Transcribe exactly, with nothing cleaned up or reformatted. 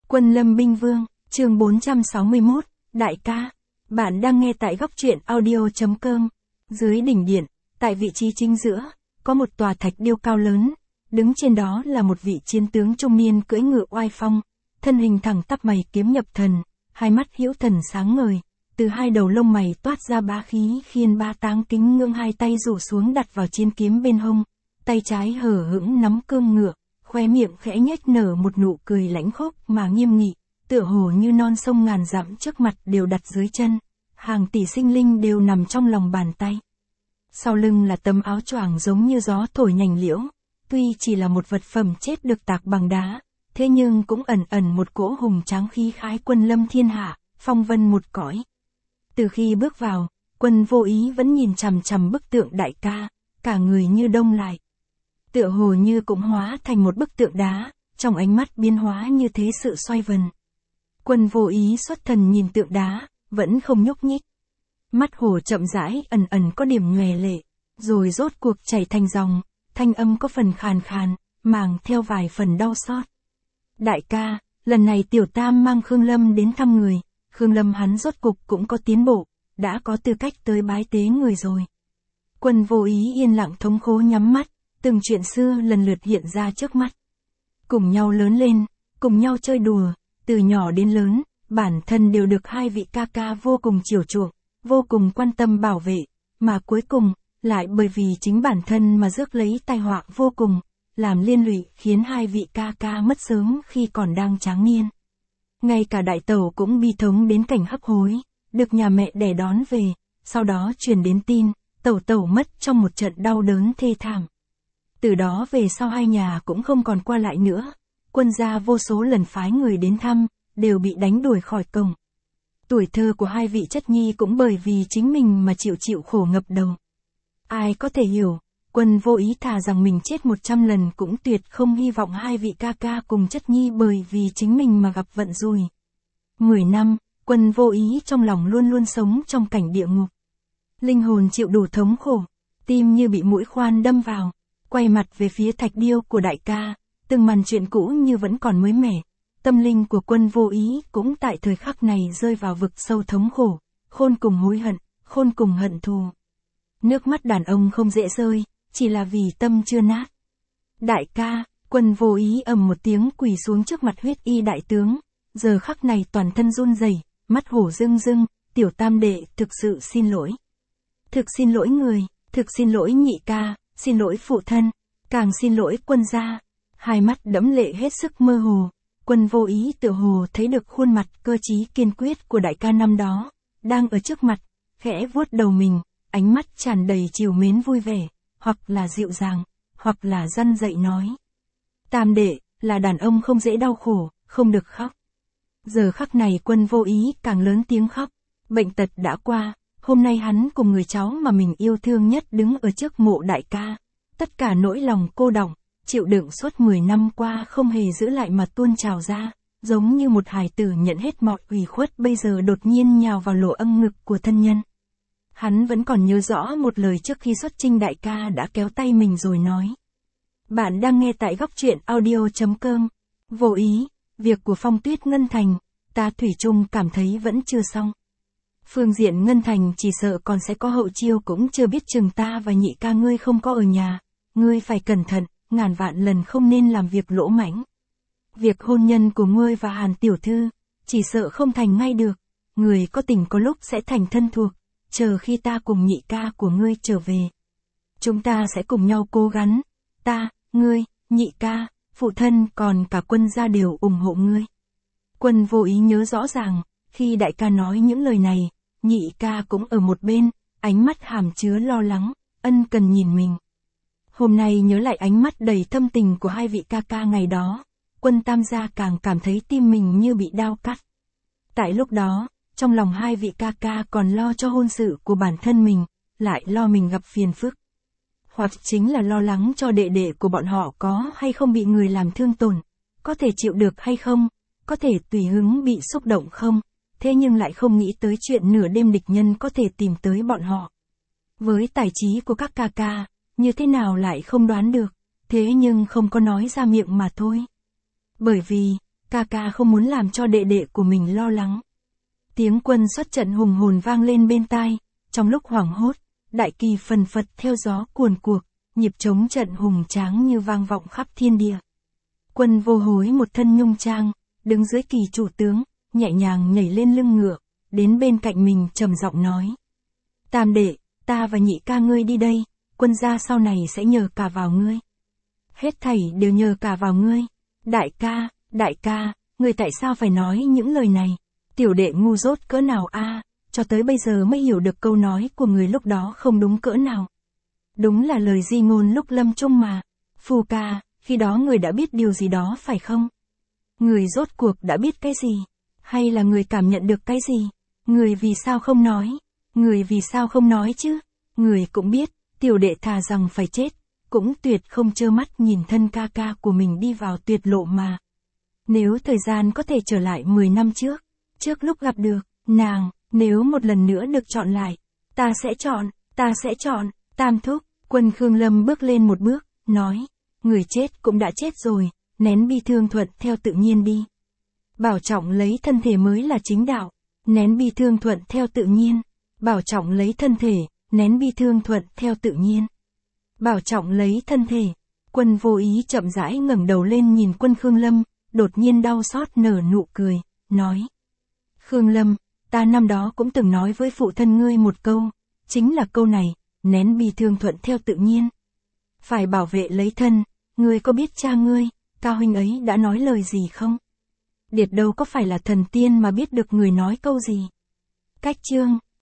Quân Lâm Binh Vương, chương bốn trăm sáu mươi mốt, Đại ca. Bạn đang nghe tại góc truyện audio.com. Dưới đỉnh điện, tại vị trí chính giữa, có một tòa thạch điêu cao lớn. Đứng trên đó là một vị chiến tướng trung niên cưỡi ngựa oai phong, thân hình thẳng tắp mày kiếm nhập thần, hai mắt hữu thần sáng ngời, từ hai đầu lông mày toát ra bá khí khiên ba táng kính ngưỡng, hai tay rủ xuống đặt vào chiến kiếm bên hông, tay trái hở hững nắm cương ngựa, khóe miệng khẽ nhếch nở một nụ cười lãnh khốc mà nghiêm nghị, tựa hồ như non sông ngàn dặm trước mặt đều đặt dưới chân, hàng tỷ sinh linh đều nằm trong lòng bàn tay. Sau lưng là tấm áo choàng giống như gió thổi nhành liễu, tuy chỉ là một vật phẩm chết được tạc bằng đá, thế nhưng cũng ẩn ẩn một cỗ hùng tráng khí khái quân lâm thiên hạ, phong vân một cõi. Từ khi bước vào, Quân Vô Ý vẫn nhìn chằm chằm bức tượng đại ca, cả người như đông lại. Tựa hồ như cũng hóa thành một bức tượng đá, trong ánh mắt biến hóa như thế sự xoay vần. Quân Vô Ý xuất thần nhìn tượng đá, vẫn không nhúc nhích. Mắt hồ chậm rãi ẩn ẩn có điểm nhòe lệ, rồi rốt cuộc chảy thành dòng, thanh âm có phần khàn khàn, màng theo vài phần đau xót. Đại ca, lần này Tiểu Tam mang Khương Lâm đến thăm người, Khương Lâm hắn rốt cục cũng có tiến bộ, đã có tư cách tới bái tế người rồi. Quân Vô Ý yên lặng thống khổ nhắm mắt, từng chuyện xưa lần lượt hiện ra trước mắt. Cùng nhau lớn lên, cùng nhau chơi đùa, từ nhỏ đến lớn, bản thân đều được hai vị ca ca vô cùng chiều chuộng, vô cùng quan tâm bảo vệ, mà cuối cùng, lại bởi vì chính bản thân mà rước lấy tai họa vô cùng, làm liên lụy khiến hai vị ca ca mất sớm khi còn đang tráng niên. Ngay cả đại tẩu cũng bi thống đến cảnh hấp hối, được nhà mẹ đẻ đón về, sau đó truyền đến tin, tẩu tẩu mất trong một trận đau đớn thê thảm. Từ đó về sau hai nhà cũng không còn qua lại nữa, Quân gia vô số lần phái người đến thăm, đều bị đánh đuổi khỏi cổng. Tuổi thơ của hai vị chất nhi cũng bởi vì chính mình mà chịu chịu khổ ngập đầu. Ai có thể hiểu, Quân Vô Ý thà rằng mình chết một trăm lần cũng tuyệt không hy vọng hai vị ca ca cùng chất nhi bởi vì chính mình mà gặp vận rủi. Mười năm, Quân Vô Ý trong lòng luôn luôn sống trong cảnh địa ngục. Linh hồn chịu đủ thống khổ, tim như bị mũi khoan đâm vào, quay mặt về phía thạch điêu của đại ca, từng màn chuyện cũ như vẫn còn mới mẻ. Tâm linh của Quân Vô Ý cũng tại thời khắc này rơi vào vực sâu thống khổ, khôn cùng hối hận, khôn cùng hận thù. Nước mắt đàn ông không dễ rơi, chỉ là vì tâm chưa nát. Đại ca, Quân Vô Ý ầm một tiếng quỳ xuống trước mặt huyết y đại tướng, giờ khắc này toàn thân run rẩy, mắt hổ rưng rưng, Tiểu Tam đệ thực sự xin lỗi. Thực xin lỗi người, thực xin lỗi nhị ca, xin lỗi phụ thân, càng xin lỗi Quân gia. Hai mắt đẫm lệ hết sức mơ hồ, Quân Vô Ý tựa hồ thấy được khuôn mặt cơ trí kiên quyết của đại ca năm đó, đang ở trước mặt, khẽ vuốt đầu mình, ánh mắt tràn đầy trìu mến vui vẻ, hoặc là dịu dàng, hoặc là răn dạy nói. Tam đệ, là đàn ông không dễ đau khổ, không được khóc. Giờ khắc này Quân Vô Ý càng lớn tiếng khóc, bệnh tật đã qua, hôm nay hắn cùng người cháu mà mình yêu thương nhất đứng ở trước mộ đại ca. Tất cả nỗi lòng cô đọng, chịu đựng suốt mười năm qua không hề giữ lại mà tuôn trào ra, giống như một hài tử nhận hết mọi ủy khuất bây giờ đột nhiên nhào vào lỗ âm ngực của thân nhân. Hắn vẫn còn nhớ rõ một lời trước khi xuất chinh đại ca đã kéo tay mình rồi nói. Bạn đang nghe tại góc truyện audio.com. Vô Ý, việc của Phong Tuyết Ngân Thành, ta thủy chung cảm thấy vẫn chưa xong. Phương diện Ngân Thành chỉ sợ còn sẽ có hậu chiêu cũng chưa biết chừng, ta và nhị ca ngươi không có ở nhà, ngươi phải cẩn thận, ngàn vạn lần không nên làm việc lỗ mãnh. Việc hôn nhân của ngươi và Hàn tiểu thư, chỉ sợ không thành ngay được, người có tình có lúc sẽ thành thân thuộc, chờ khi ta cùng nhị ca của ngươi trở về. Chúng ta sẽ cùng nhau cố gắng, ta, ngươi, nhị ca, phụ thân còn cả Quân gia đều ủng hộ ngươi. Quân Vô Ý nhớ rõ ràng, khi đại ca nói những lời này, nhị ca cũng ở một bên, ánh mắt hàm chứa lo lắng, ân cần nhìn mình. Hôm nay nhớ lại ánh mắt đầy thâm tình của hai vị ca ca ngày đó, Quân Tam gia càng cảm thấy tim mình như bị đao cắt. Tại lúc đó, trong lòng hai vị ca ca còn lo cho hôn sự của bản thân mình, lại lo mình gặp phiền phức. Hoặc chính là lo lắng cho đệ đệ của bọn họ có hay không bị người làm thương tổn, có thể chịu được hay không, có thể tùy hứng bị xúc động không, thế nhưng lại không nghĩ tới chuyện nửa đêm địch nhân có thể tìm tới bọn họ. Với tài trí của các ca ca, như thế nào lại không đoán được, thế nhưng không có nói ra miệng mà thôi. Bởi vì, ca ca không muốn làm cho đệ đệ của mình lo lắng. Tiếng quân xuất trận hùng hồn vang lên bên tai, trong lúc hoảng hốt, đại kỳ phần phật theo gió cuồn cuộn, nhịp trống trận hùng tráng như vang vọng khắp thiên địa. Quân Vô Hối một thân nhung trang, đứng dưới kỳ chủ tướng, nhẹ nhàng nhảy lên lưng ngựa, đến bên cạnh mình trầm giọng nói. Tam đệ, ta và nhị ca ngươi đi đây, quân gia sau này sẽ nhờ cả vào ngươi. Hết thảy đều nhờ cả vào ngươi. Đại ca, đại ca, ngươi tại sao phải nói những lời này? Tiểu đệ ngu dốt cỡ nào a, cho tới bây giờ mới hiểu được câu nói của người lúc đó không đúng cỡ nào. Đúng là lời di ngôn lúc lâm chung mà. Phù ca, khi đó người đã biết điều gì đó phải không? Người rốt cuộc đã biết cái gì? Hay là người cảm nhận được cái gì? Người vì sao không nói? Người vì sao không nói chứ? Người cũng biết, tiểu đệ thà rằng phải chết, cũng tuyệt không trơ mắt nhìn thân ca ca của mình đi vào tuyệt lộ mà. Nếu thời gian có thể trở lại mười năm trước, trước lúc gặp được nàng, nếu một lần nữa được chọn lại, ta sẽ chọn, ta sẽ chọn, Tam thúc. Quân Khương Lâm bước lên một bước, nói, người chết cũng đã chết rồi, nén bi thương thuận theo tự nhiên đi. Bảo trọng lấy thân thể mới là chính đạo, nén bi thương thuận theo tự nhiên. Bảo trọng lấy thân thể, nén bi thương thuận theo tự nhiên. Bảo trọng lấy thân thể. Quân Vô Ý chậm rãi ngẩng đầu lên nhìn Quân Khương Lâm, đột nhiên đau xót nở nụ cười, nói. Khương Lâm, ta năm đó cũng từng nói với phụ thân ngươi một câu, chính là câu này, nén bi thương thuận theo tự nhiên. Phải bảo vệ lấy thân, ngươi có biết cha ngươi, Cao huynh ấy đã nói lời gì không? Điệt đâu có phải là thần tiên mà biết được người nói câu gì. Cách chương